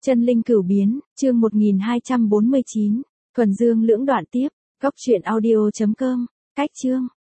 Chân linh cửu biến, chương 1249. Thuần dương lưỡng đoạn tiếp. Góc truyện audio.com. Cách chương.